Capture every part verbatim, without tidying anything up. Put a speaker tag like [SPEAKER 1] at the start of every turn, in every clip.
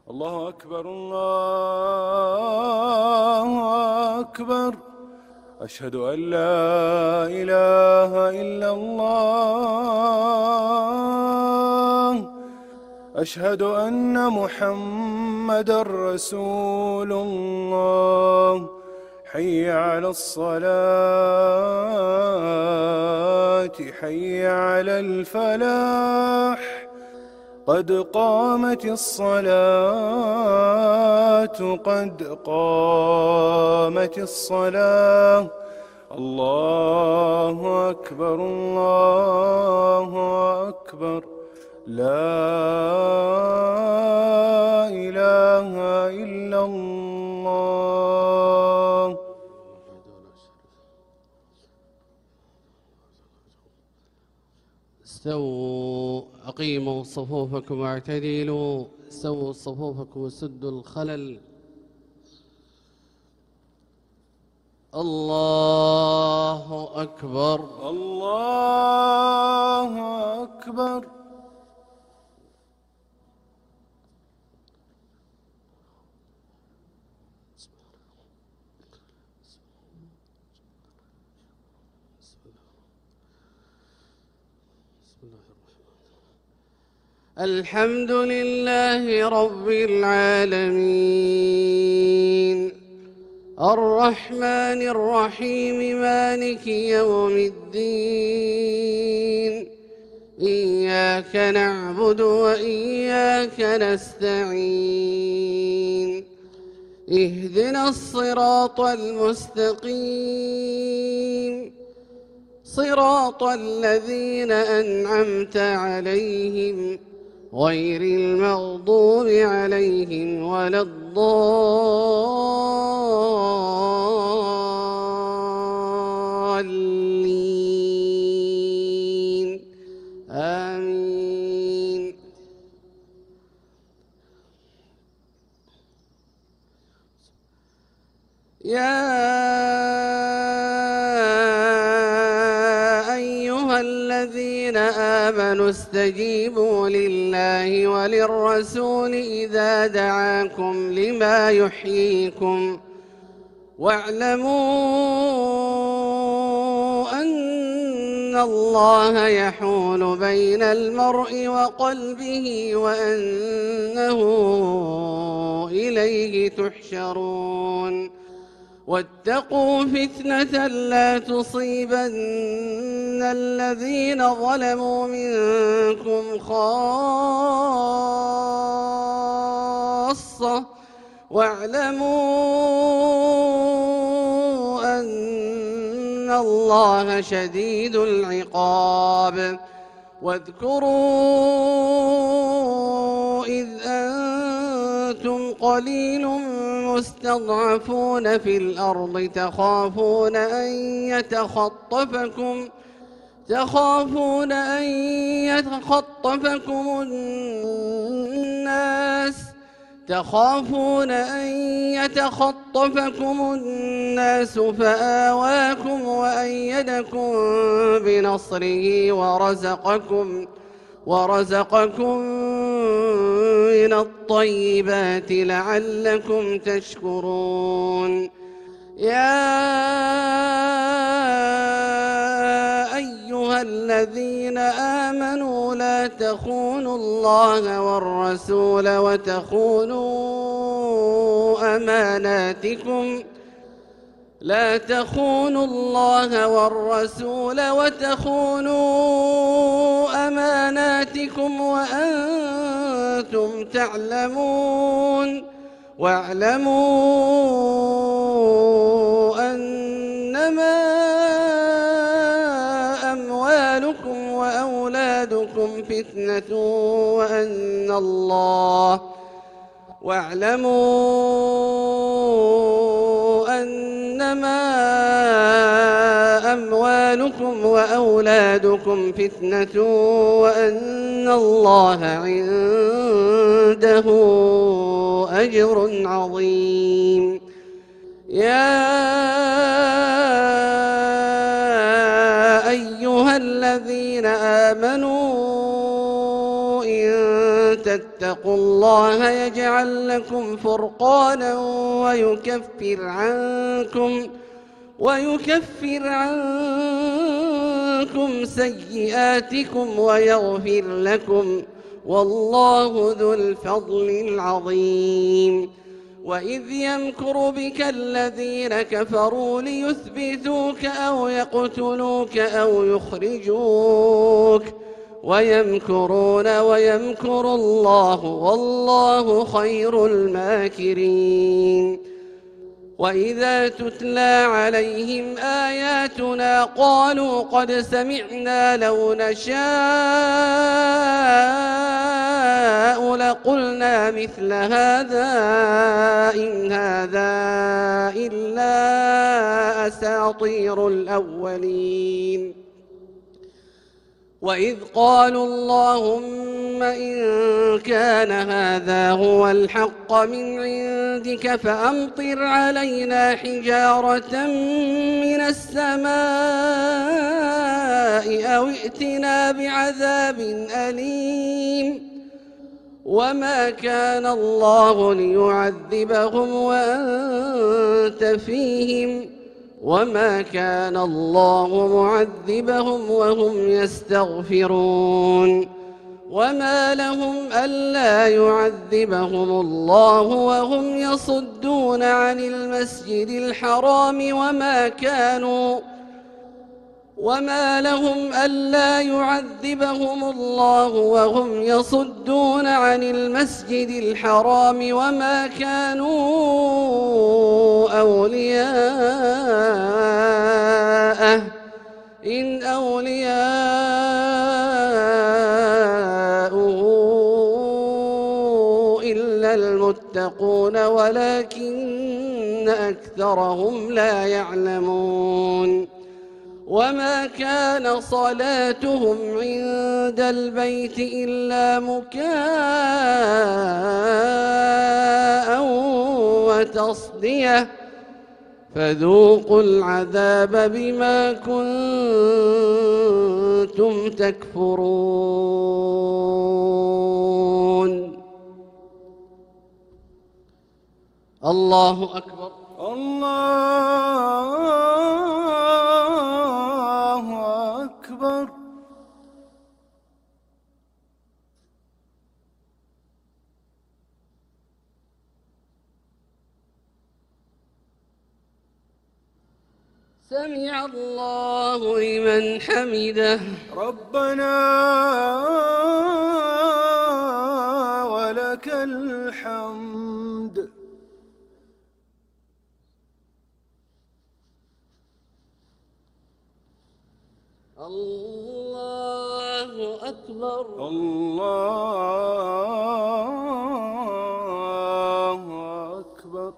[SPEAKER 1] الله أكبر الله أكبر. أشهد أن لا إله إلا الله. أشهد أن محمدًا رسول الله. حي على الصلاة حي على الفلاح. قد قامت الصلاة قد قامت الصلاة. الله أكبر الله أكبر. لا إله إلا الله.
[SPEAKER 2] استووا أقيموا صفوفكم واعتدلوا. استووا صفوفكم وسدوا الخلل. الله أكبر
[SPEAKER 1] الله أكبر.
[SPEAKER 2] الحمد لله رب العالمين الرحمن الرحيم مالك يوم الدين. إياك نعبد وإياك نستعين. اهدنا الصراط المستقيم صراط الذين أنعمت عليهم غير المغضوب عليهم ولا الضالين. آمين. يا الذين آمنوا استجيبوا لله وللرسول إذا دعاكم لما يحييكم واعلموا أن الله يحول بين المرء وقلبه وأنه إليه تحشرون. واتقوا فتنة لا تصيبن الذين ظلموا منكم خاصة واعلموا أن الله شديد العقاب. واذكروا إذ أنتم قليل مستضعفون في الأرض تخافون أن يتخطفكم تخافون أن يتخطفكم الناس تخافون أن يتخطفكم الناس فآواكم وأيدكم بنصره ورزقكم ورزقكم من الطيبات لعلكم تشكرون. يا أيها الذين آمنوا لا تخونوا الله والرسول وتخونوا أماناتكم لا تخونوا الله والرسول وتخونوا أماناتكم وأنتم تعلمون. واعلموا أنما أموالكم وأولادكم فتنة وأن الله واعلموا أنما أموالكم وأولادكم فتنة وأن الله عنده أجر عظيم. يا أيها الذين آمنوا إن تتقوا الله يجعل لكم فرقانا ويكفر عنكم ويكفر عنكم سيئاتكم ويغفر لكم والله ذو الفضل العظيم. وإذ يمكر بك الذين كفروا ليثبتوك أو يقتلوك أو يخرجوك ويمكرون ويمكر الله والله خير الماكرين. وإذا تتلى عليهم آياتنا قالوا قد سمعنا لو نشاء لقلنا مثل هذا إن هذا إلا أساطير الأولين. وإذ قالوا اللهم إن كان هذا هو الحق من عندك فأمطر علينا حجارة من السماء أو ائتنا بعذاب أليم. وما كان الله ليعذبهم وأنت فيهم وما كان الله معذبهم وهم يستغفرون. وما لهم ألا يعذبهم الله وهم يصدون عن المسجد الحرام وما كانوا وما لهم ألا يعذبهم الله وهم يصدون عن المسجد الحرام وما كانوا أولياءه إن أولياؤه إلا المتقون ولكن أكثرهم لا يعلمون. وما كان صلاتهم عند البيت إلا مكاء وتصدية فذوقوا العذاب بما كنتم تكفرون. الله أكبر.
[SPEAKER 1] الله أكبر.
[SPEAKER 2] سمع الله لمن حمده.
[SPEAKER 1] ربنا ولك الحمد.
[SPEAKER 2] الله أكبر.
[SPEAKER 1] الله أكبر.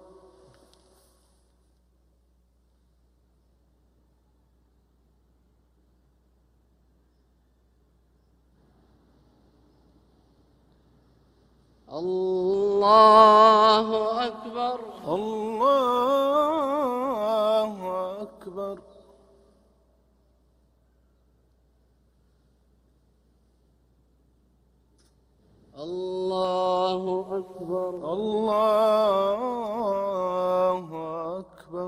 [SPEAKER 2] الله أكبر.
[SPEAKER 1] الله أكبر.
[SPEAKER 2] الله أكبر.
[SPEAKER 1] الله أكبر.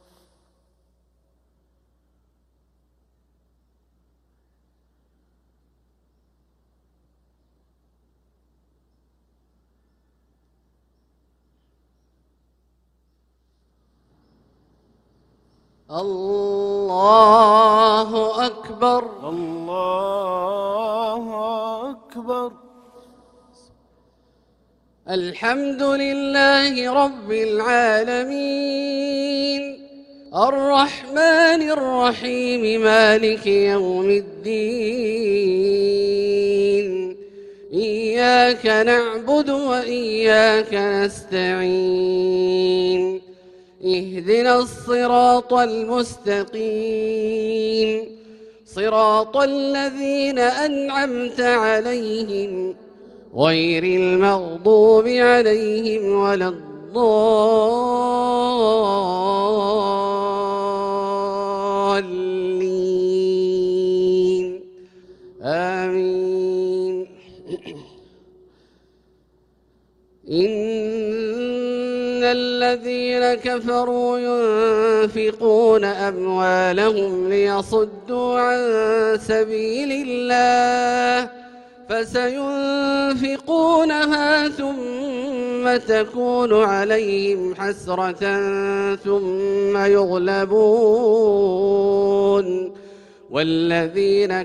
[SPEAKER 2] الله أكبر.
[SPEAKER 1] الله أكبر.
[SPEAKER 2] الحمد لله رب العالمين الرحمن الرحيم مالك يوم الدين إياك نعبد وإياك نستعين اهدنا الصراط المستقيم صراط الذين أنعمت عليهم غير المغضوب عليهم ولا الضالين آمين. إن الذين كفروا ينفقون أموالهم ليصدوا عن سبيل الله فسينفقونها ثم تكون عليهم حسرة ثم يغلبون والذين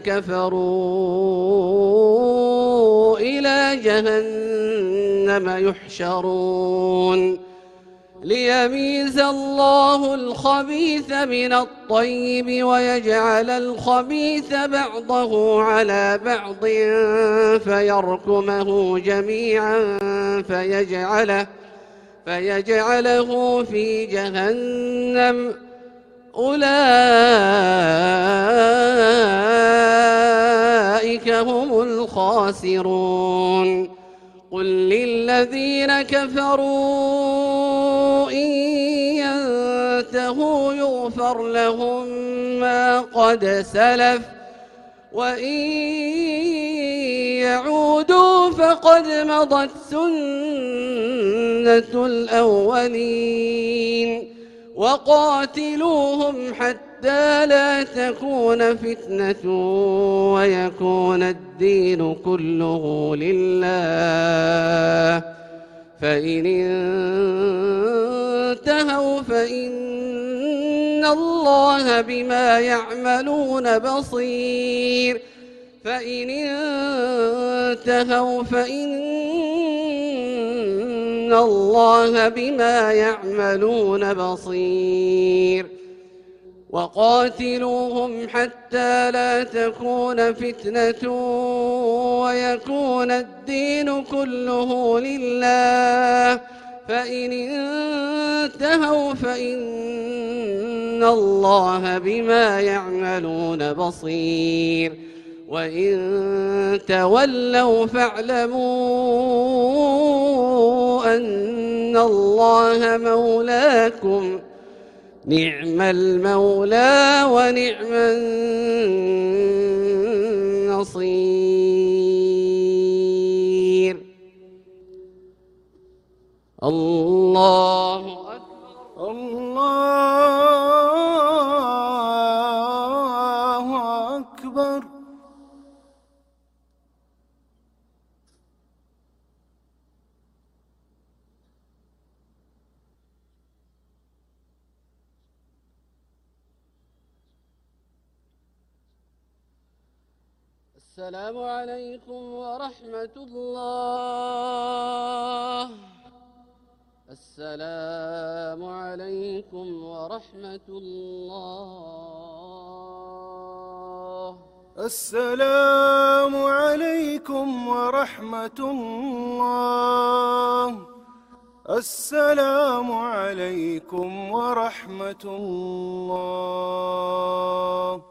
[SPEAKER 2] كفروا إلى جهنم يحشرون ليميز الله الخبيث من الطيب ويجعل الخبيث بعضه على بعض فيركمه جميعا فيجعله, فيجعله في جهنم أولئك هم الخاسرون قل للذين كفروا إن ينتهوا يغفر لهم ما قد سلف وإن يعودوا فقد مضت سنة الأولين وقاتلوهم حتى لا تكون فتنة ويكون الدين كله لله فإن انتهوا فإن الله بما يعملون بصير فإن انتهوا فإن الله بما يعملون بصير وقاتلوهم حتى لا تكون فتنة ويكون الدين كله لله فإن انتهوا فإن الله بما يعملون بصير وإن تولوا فاعلموا أن الله مولاكم نعم المولى ونعم النصير الله أكبر
[SPEAKER 1] الله أكبر
[SPEAKER 2] السلام عليكم ورحمة الله السلام عليكم ورحمة الله
[SPEAKER 1] السلام عليكم ورحمة الله السلام عليكم ورحمة الله